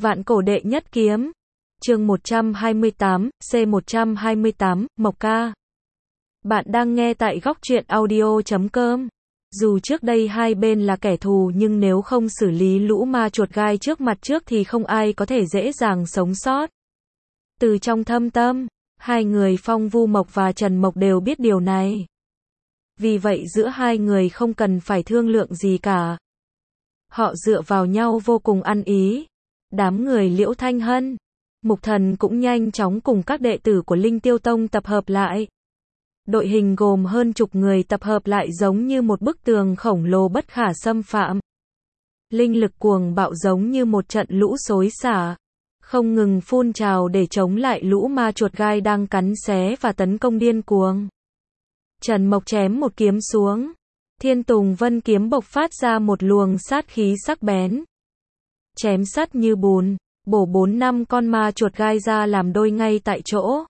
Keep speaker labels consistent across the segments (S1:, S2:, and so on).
S1: Vạn cổ đệ nhất kiếm. Chương 128, C128, Mộc Ca. Bạn đang nghe tại góc truyện audio.com. Dù trước đây hai bên là kẻ thù nhưng nếu không xử lý lũ ma chuột gai trước mặt trước thì không ai có thể dễ dàng sống sót. Từ trong thâm tâm, hai người Phong Vu Mộc và Trần Mộc đều biết điều này. Vì vậy giữa hai người không cần phải thương lượng gì cả. Họ dựa vào nhau vô cùng ăn ý. Đám người Liễu Thanh Hân, Mục Thần cũng nhanh chóng cùng các đệ tử của Linh Tiêu Tông tập hợp lại. Đội hình gồm hơn chục người tập hợp lại giống như một bức tường khổng lồ bất khả xâm phạm. Linh lực cuồng bạo giống như một trận lũ xối xả, không ngừng phun trào để chống lại lũ ma chuột gai đang cắn xé và tấn công điên cuồng. Trần Mộc chém một kiếm xuống, Thiên Tùng Vân kiếm bộc phát ra một luồng sát khí sắc bén. Chém sắt như bùn, bổ 4-5 con ma chuột gai ra làm đôi ngay tại chỗ.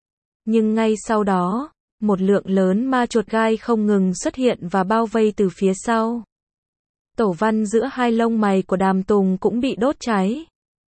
S1: Nhưng ngay sau đó, một lượng lớn ma chuột gai không ngừng xuất hiện và bao vây từ phía sau. Tổ văn giữa hai lông mày của Đàm Tùng cũng bị đốt cháy.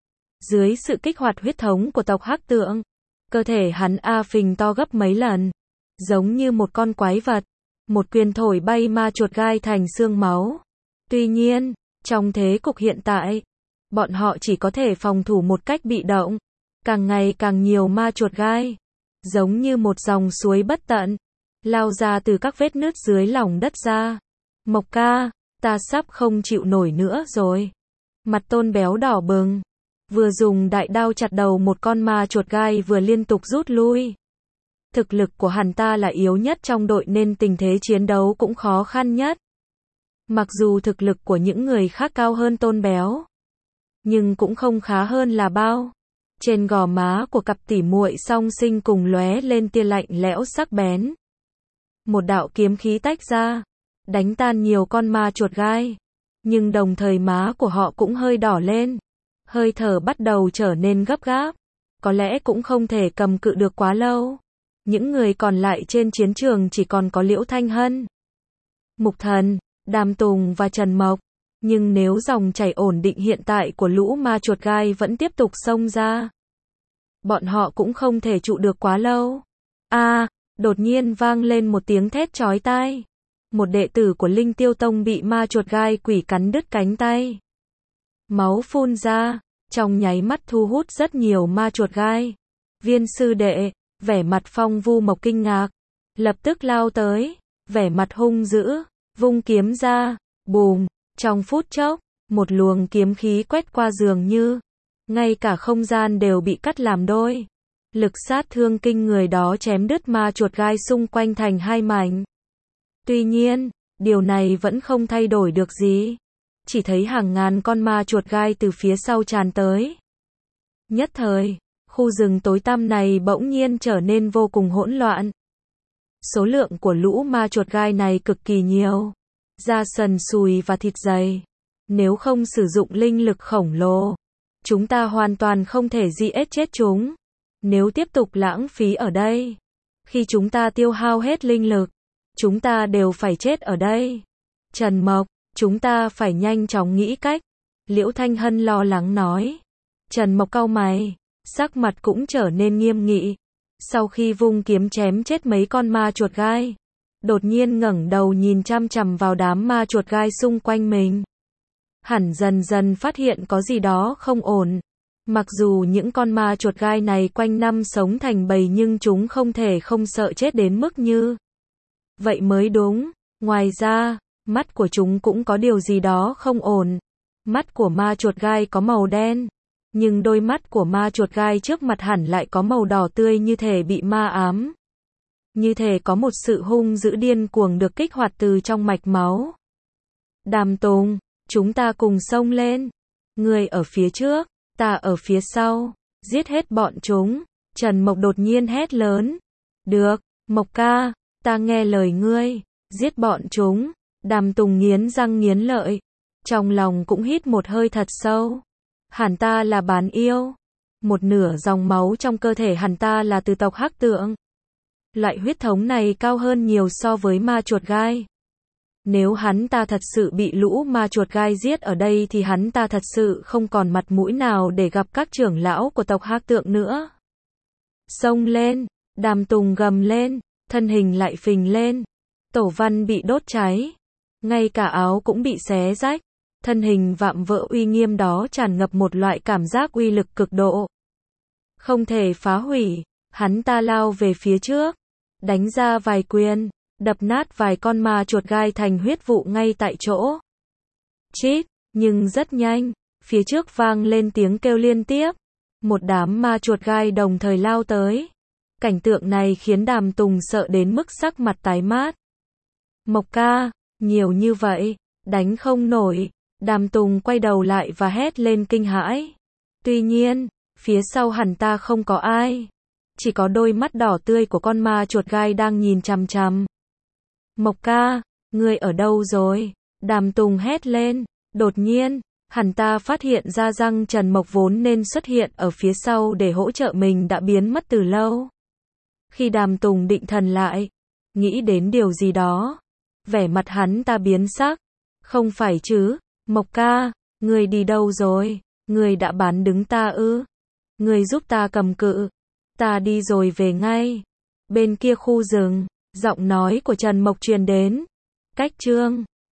S1: Dưới sự kích hoạt huyết thống của tộc Hắc Tượng, cơ thể hắn phình to gấp mấy lần, giống như một con quái vật. Một quyền thổi bay ma chuột gai thành xương máu. Tuy nhiên, trong thế cục hiện tại, bọn họ chỉ có thể phòng thủ một cách bị động. Càng ngày càng nhiều ma chuột gai, giống như một dòng suối bất tận, lao ra từ các vết nứt dưới lòng đất ra. Mộc ca, ta sắp không chịu nổi nữa rồi. Mặt Tôn Béo đỏ bừng, vừa dùng đại đao chặt đầu một con ma chuột gai vừa liên tục rút lui. Thực lực của hắn ta là yếu nhất trong đội nên tình thế chiến đấu cũng khó khăn nhất. Mặc dù thực lực của những người khác cao hơn Tôn Béo, nhưng cũng không khá hơn là bao. Trên gò má của cặp tỉ muội song sinh cùng lóe lên tia lạnh lẽo sắc bén. Một đạo kiếm khí tách ra, đánh tan nhiều con ma chuột gai. Nhưng đồng thời má của họ cũng hơi đỏ lên. Hơi thở bắt đầu trở nên gấp gáp. Có lẽ cũng không thể cầm cự được quá lâu. Những người còn lại trên chiến trường chỉ còn có Liễu Thanh Hân, Mục Thần, Đàm Tùng và Trần Mộc. Nhưng nếu dòng chảy ổn định hiện tại của lũ ma chuột gai vẫn tiếp tục xông ra, bọn họ cũng không thể trụ được quá lâu. Đột nhiên vang lên một tiếng thét chói tai. Một đệ tử của Linh Tiêu Tông bị ma chuột gai quỷ cắn đứt cánh tay. Máu phun ra, trong nháy mắt thu hút rất nhiều ma chuột gai. Viên sư đệ, vẻ mặt Phong Vu Mộc kinh ngạc, lập tức lao tới, vẻ mặt hung dữ, vung kiếm ra, bùm, trong phút chốc, một luồng kiếm khí quét qua dường như, ngay cả không gian đều bị cắt làm đôi. Lực sát thương kinh người đó chém đứt ma chuột gai xung quanh thành hai mảnh. Tuy nhiên, điều này vẫn không thay đổi được gì. Chỉ thấy hàng ngàn con ma chuột gai từ phía sau tràn tới. Nhất thời, khu rừng tối tăm này bỗng nhiên trở nên vô cùng hỗn loạn. Số lượng của lũ ma chuột gai này cực kỳ nhiều. Da sần sùi và thịt dày. Nếu không sử dụng linh lực khổng lồ, chúng ta hoàn toàn không thể giết chết chúng. Nếu tiếp tục lãng phí ở đây, khi chúng ta tiêu hao hết linh lực, chúng ta đều phải chết ở đây. Trần Mộc, chúng ta phải nhanh chóng nghĩ cách. Liễu Thanh Hân lo lắng nói. Trần Mộc cau mày, sắc mặt cũng trở nên nghiêm nghị. Sau khi vung kiếm chém chết mấy con ma chuột gai, đột nhiên ngẩng đầu nhìn chăm chằm vào đám ma chuột gai xung quanh mình. Hẳn dần dần phát hiện có gì đó không ổn. Mặc dù những con ma chuột gai này quanh năm sống thành bầy nhưng chúng không thể không sợ chết đến mức như vậy mới đúng. Ngoài ra, mắt của chúng cũng có điều gì đó không ổn. Mắt của ma chuột gai có màu đen, nhưng đôi mắt của ma chuột gai trước mặt hẳn lại có màu đỏ tươi như thể bị ma ám. Như thể có một sự hung dữ điên cuồng được kích hoạt từ trong mạch máu. Đàm Tùng, chúng ta cùng xông lên. Người ở phía trước, ta ở phía sau. Giết hết bọn chúng. Trần Mộc đột nhiên hét lớn. Được, Mộc ca, ta nghe lời ngươi. Giết bọn chúng. Đàm Tùng nghiến răng nghiến lợi. Trong lòng cũng hít một hơi thật sâu. Hắn ta là bán yêu. Một nửa dòng máu trong cơ thể hắn ta là từ tộc Hắc Tượng. Loại huyết thống này cao hơn nhiều so với ma chuột gai. Nếu hắn ta thật sự bị lũ ma chuột gai giết ở đây thì hắn ta thật sự không còn mặt mũi nào để gặp các trưởng lão của tộc Hắc Tượng nữa. Xông lên, Đàm Tùng gầm lên, thân hình lại phình lên. Tổ văn bị đốt cháy, ngay cả áo cũng bị xé rách. Thân hình vạm vỡ uy nghiêm đó tràn ngập một loại cảm giác uy lực cực độ. Không thể phá hủy, hắn ta lao về phía trước, đánh ra vài quyền, đập nát vài con ma chuột gai thành huyết vụ ngay tại chỗ. Chít, nhưng rất nhanh, phía trước vang lên tiếng kêu liên tiếp. Một đám ma chuột gai đồng thời lao tới. Cảnh tượng này khiến Đàm Tùng sợ đến mức sắc mặt tái mát. Mộc ca, nhiều như vậy, đánh không nổi. Đàm Tùng quay đầu lại và hét lên kinh hãi. Tuy nhiên, phía sau hắn ta không có ai. Chỉ có đôi mắt đỏ tươi của con ma chuột gai đang nhìn chằm chằm. Mộc ca, ngươi ở đâu rồi? Đàm Tùng hét lên. Đột nhiên, hắn ta phát hiện ra rằng Trần Mộc vốn nên xuất hiện ở phía sau để hỗ trợ mình đã biến mất từ lâu. Khi Đàm Tùng định thần lại, nghĩ đến điều gì đó, vẻ mặt hắn ta biến sắc. Không phải chứ, Mộc ca, ngươi đi đâu rồi? Ngươi đã bán đứng ta ư? Ngươi giúp ta cầm cự. Ta đi rồi về ngay. Bên kia khu rừng, giọng nói của Trần Mộc truyền đến. Cách chương